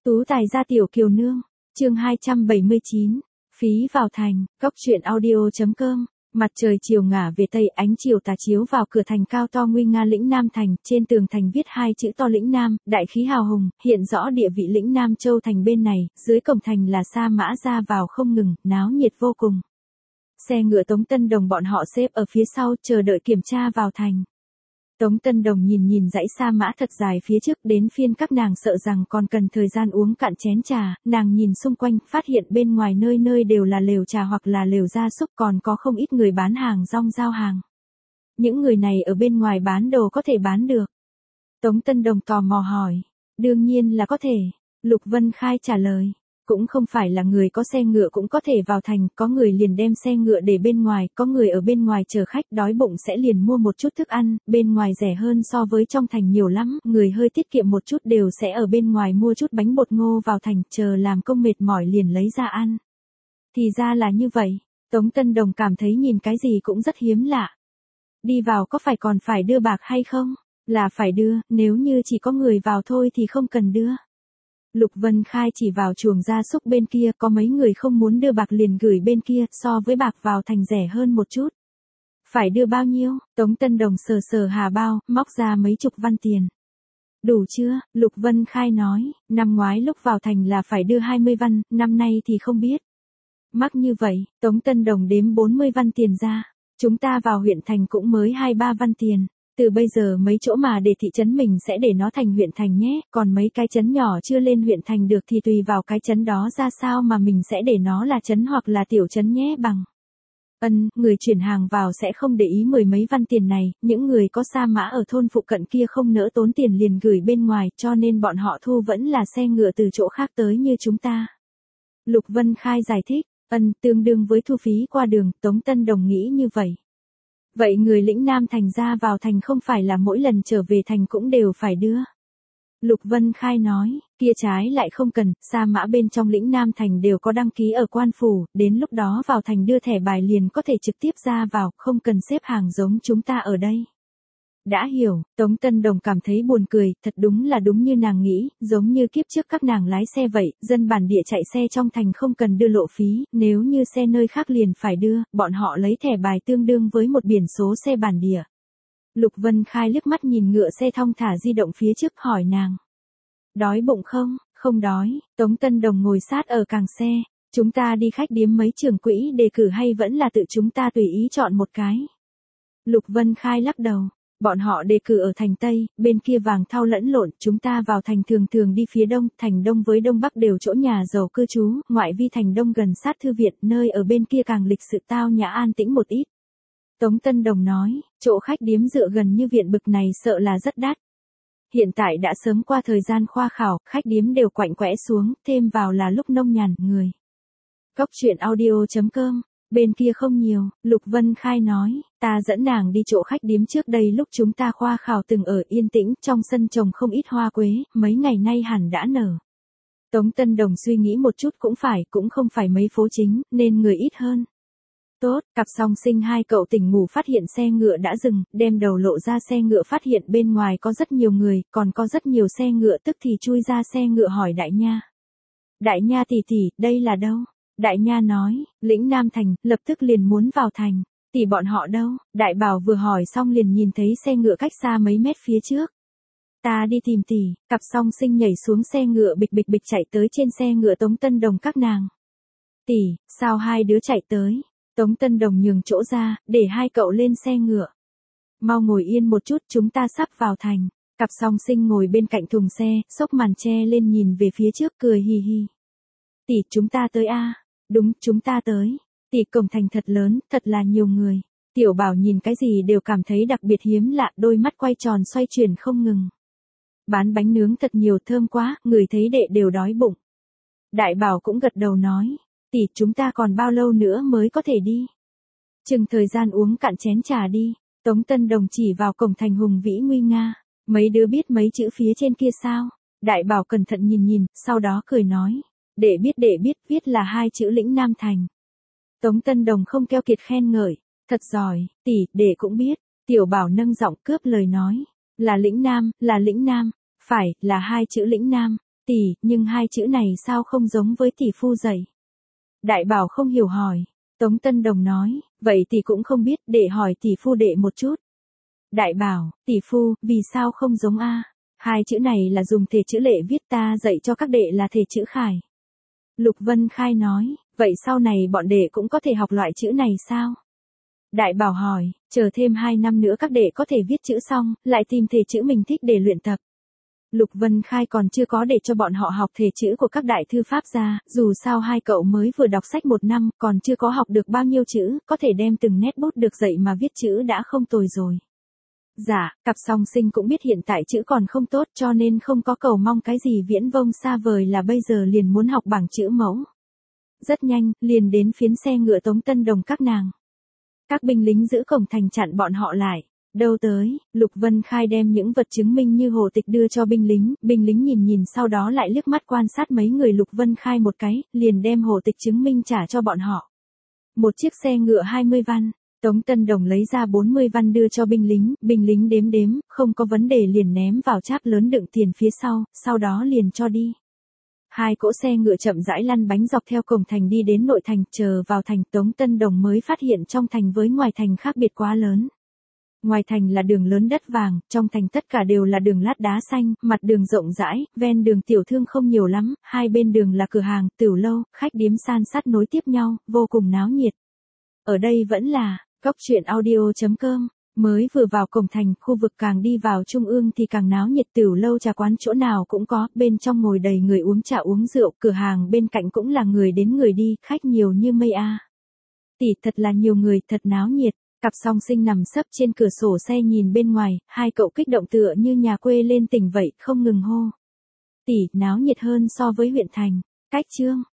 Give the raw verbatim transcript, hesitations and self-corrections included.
Tú tài gia tiểu kiều nương, chương hai trăm bảy mươi chín, phí vào thành, góc truyện audio.com. Mặt trời chiều ngả về tây, ánh chiều tà chiếu vào cửa thành cao to nguy nga lĩnh Nam thành, trên tường thành viết hai chữ to lĩnh Nam, đại khí hào hùng, hiện rõ địa vị lĩnh Nam châu thành bên này, dưới cổng thành là sa mã ra vào không ngừng, náo nhiệt vô cùng. Xe ngựa Tống Tân Đồng bọn họ xếp ở phía sau chờ đợi kiểm tra vào thành. Tống Tân Đồng nhìn nhìn dãy sa mã thật dài phía trước, đến phiên các nàng sợ rằng còn cần thời gian uống cạn chén trà, nàng nhìn xung quanh phát hiện bên ngoài nơi nơi đều là lều trà hoặc là lều gia súc, còn có không ít người bán hàng rong giao hàng. Những người này ở bên ngoài bán đồ có thể bán được. Tống Tân Đồng tò mò hỏi. Đương nhiên là có thể. Lục Vân Khai trả lời. Cũng không phải là người có xe ngựa cũng có thể vào thành, có người liền đem xe ngựa để bên ngoài, có người ở bên ngoài chờ khách đói bụng sẽ liền mua một chút thức ăn, bên ngoài rẻ hơn so với trong thành nhiều lắm, người hơi tiết kiệm một chút đều sẽ ở bên ngoài mua chút bánh bột ngô vào thành, chờ làm công mệt mỏi liền lấy ra ăn. Thì ra là như vậy, Tống Tân Đồng cảm thấy nhìn cái gì cũng rất hiếm lạ. Đi vào có phải còn phải đưa bạc hay không? Là phải đưa, nếu như chỉ có người vào thôi thì không cần đưa. Lục Vân Khai chỉ vào chuồng gia súc bên kia, có mấy người không muốn đưa bạc liền gửi bên kia, so với bạc vào thành rẻ hơn một chút. Phải đưa bao nhiêu? Tống Tân Đồng sờ sờ hà bao, móc ra mấy chục văn tiền. Đủ chưa? Lục Vân Khai nói, năm ngoái lúc vào thành là phải đưa hai mươi văn, năm nay thì không biết. Mắc như vậy, Tống Tân Đồng đếm bốn mươi văn tiền ra. Chúng ta vào huyện thành cũng mới hai ba văn tiền. Từ bây giờ mấy chỗ mà để thị trấn mình sẽ để nó thành huyện thành nhé, còn mấy cái trấn nhỏ chưa lên huyện thành được thì tùy vào cái trấn đó ra sao mà mình sẽ để nó là trấn hoặc là tiểu trấn nhé bằng. Ân, người chuyển hàng vào sẽ không để ý mười mấy văn tiền này, những người có sa mã ở thôn phụ cận kia không nỡ tốn tiền liền gửi bên ngoài, cho nên bọn họ thu vẫn là xe ngựa từ chỗ khác tới như chúng ta. Lục Vân Khai giải thích, ân, tương đương với thu phí qua đường, Tống Tân Đồng nghĩ như vậy. Vậy người lĩnh Nam thành ra vào thành không phải là mỗi lần trở về thành cũng đều phải đưa. Lục Vân Khai nói, kia trái lại không cần, sa mã bên trong lĩnh Nam thành đều có đăng ký ở quan phủ, đến lúc đó vào thành đưa thẻ bài liền có thể trực tiếp ra vào, không cần xếp hàng giống chúng ta ở đây. Đã hiểu, Tống Tân Đồng cảm thấy buồn cười, thật đúng là đúng như nàng nghĩ, giống như kiếp trước các nàng lái xe vậy, dân bản địa chạy xe trong thành không cần đưa lộ phí, nếu như xe nơi khác liền phải đưa, bọn họ lấy thẻ bài tương đương với một biển số xe bản địa. Lục Vân Khai liếc mắt nhìn ngựa xe thong thả di động phía trước hỏi nàng. Đói bụng không? Không đói, Tống Tân Đồng ngồi sát ở càng xe, chúng ta đi khách điếm mấy trưởng quỹ đề cử hay vẫn là tự chúng ta tùy ý chọn một cái? Lục Vân Khai lắc đầu. Bọn họ đề cử ở thành Tây, bên kia vàng thau lẫn lộn, chúng ta vào thành thường thường đi phía Đông, thành Đông với Đông Bắc đều chỗ nhà giàu cư trú, ngoại vi thành Đông gần sát thư viện, nơi ở bên kia càng lịch sự tao nhã an tĩnh một ít. Tống Tân Đồng nói, chỗ khách điếm dựa gần như viện bực này sợ là rất đắt. Hiện tại đã sớm qua thời gian khoa khảo, khách điếm đều quạnh quẽ xuống, thêm vào là lúc nông nhàn, người. Góc truyện audio.com. Bên kia không nhiều, Lục Vân Khai nói, ta dẫn nàng đi chỗ khách điếm trước đây lúc chúng ta khoa khảo từng ở yên tĩnh, trong sân trồng không ít hoa quế, mấy ngày nay hẳn đã nở. Tống Tân Đồng suy nghĩ một chút cũng phải, cũng không phải mấy phố chính, nên người ít hơn. Tốt, cặp song sinh hai cậu tỉnh ngủ phát hiện xe ngựa đã dừng, đem đầu lộ ra xe ngựa phát hiện bên ngoài có rất nhiều người, còn có rất nhiều xe ngựa tức thì chui ra xe ngựa hỏi Đại Nha. Đại Nha tỷ tỷ, đây là đâu? Đại Nha nói, lĩnh Nam thành, lập tức liền muốn vào thành, tỷ bọn họ đâu? Đại Bảo vừa hỏi xong liền nhìn thấy xe ngựa cách xa mấy mét phía trước. Ta đi tìm tỷ, cặp song sinh nhảy xuống xe ngựa bịch bịch bịch chạy tới trên xe ngựa Tống Tân Đồng các nàng. Tỷ, sao hai đứa chạy tới? Tống Tân Đồng nhường chỗ ra, để hai cậu lên xe ngựa. Mau ngồi yên một chút, chúng ta sắp vào thành. Cặp song sinh ngồi bên cạnh thùng xe, xốc màn che lên nhìn về phía trước cười hì hì. Tỷ, chúng ta tới a. Đúng, chúng ta tới. Tỷ, cổng thành thật lớn, thật là nhiều người. Tiểu Bảo nhìn cái gì đều cảm thấy đặc biệt hiếm lạ, đôi mắt quay tròn xoay chuyển không ngừng. Bán bánh nướng thật nhiều, thơm quá, người thấy đệ đều đói bụng. Đại Bảo cũng gật đầu nói, tỷ, chúng ta còn bao lâu nữa mới có thể đi? Chừng thời gian uống cạn chén trà đi. Tống Tân Đồng chỉ vào cổng thành hùng vĩ nguy nga. Mấy đứa biết mấy chữ phía trên kia sao? Đại Bảo cẩn thận nhìn nhìn, sau đó cười nói. Để biết để biết, viết là hai chữ lĩnh Nam thành. Tống Tân Đồng không keo kiệt khen ngợi, thật giỏi, tỷ, để cũng biết. Tiểu Bảo nâng giọng cướp lời nói, là lĩnh Nam, là lĩnh Nam, phải, là hai chữ lĩnh Nam. Tỷ, nhưng hai chữ này sao không giống với tỷ phu dạy? Đại bảo không hiểu hỏi. Tống Tân Đồng nói, vậy tỷ cũng không biết, để hỏi tỷ phu đệ một chút. Đại bảo, tỷ phu, vì sao không giống a? Hai chữ này là dùng thể chữ lệ viết, ta dạy cho các đệ là thể chữ khải. Lục Vân Khai nói, vậy sau này bọn đệ cũng có thể học loại chữ này sao? Đại bảo hỏi, chờ thêm hai năm nữa các đệ có thể viết chữ xong, lại tìm thể chữ mình thích để luyện tập. Lục Vân Khai còn chưa có để cho bọn họ học thể chữ của các đại thư pháp gia, dù sao hai cậu mới vừa đọc sách một năm, còn chưa có học được bao nhiêu chữ, có thể đem từng nét bút được dạy mà viết chữ đã không tồi rồi. Dạ, cặp song sinh cũng biết hiện tại chữ còn không tốt cho nên không có cầu mong cái gì viễn vông xa vời là bây giờ liền muốn học bảng chữ mẫu. Rất nhanh, liền đến phiến xe ngựa Tống Tân Đồng các nàng. Các binh lính giữ cổng thành chặn bọn họ lại. Đâu tới, Lục Vân Khai đem những vật chứng minh như hồ tịch đưa cho binh lính, binh lính nhìn nhìn sau đó lại liếc mắt quan sát mấy người Lục Vân Khai một cái, liền đem hồ tịch chứng minh trả cho bọn họ. Một chiếc xe ngựa hai mươi văn, Tống Tân Đồng lấy ra bốn mươi văn đưa cho binh lính, binh lính đếm đếm, không có vấn đề liền ném vào cháp lớn đựng tiền phía sau, sau đó liền cho đi. Hai cỗ xe ngựa chậm rãi lăn bánh dọc theo cổng thành đi đến nội thành, chờ vào thành Tống Tân Đồng mới phát hiện trong thành với ngoài thành khác biệt quá lớn. Ngoài thành là đường lớn đất vàng, trong thành tất cả đều là đường lát đá xanh, mặt đường rộng rãi, ven đường tiểu thương không nhiều lắm, hai bên đường là cửa hàng, tửu lâu, khách điếm san sát nối tiếp nhau, vô cùng náo nhiệt. Ở đây vẫn là, cóc truyện audio chấm com, mới vừa vào cổng thành, khu vực càng đi vào trung ương thì càng náo nhiệt, tửu lâu trà quán chỗ nào cũng có, bên trong ngồi đầy người uống trà uống rượu, cửa hàng bên cạnh cũng là người đến người đi, khách nhiều như mây a. Tỷ, thật là nhiều người, thật náo nhiệt. Cặp song sinh nằm sấp trên cửa sổ xe nhìn bên ngoài, hai cậu kích động tựa như nhà quê lên tỉnh vậy, không ngừng hô. Tỷ, náo nhiệt hơn so với huyện thành. Cách chương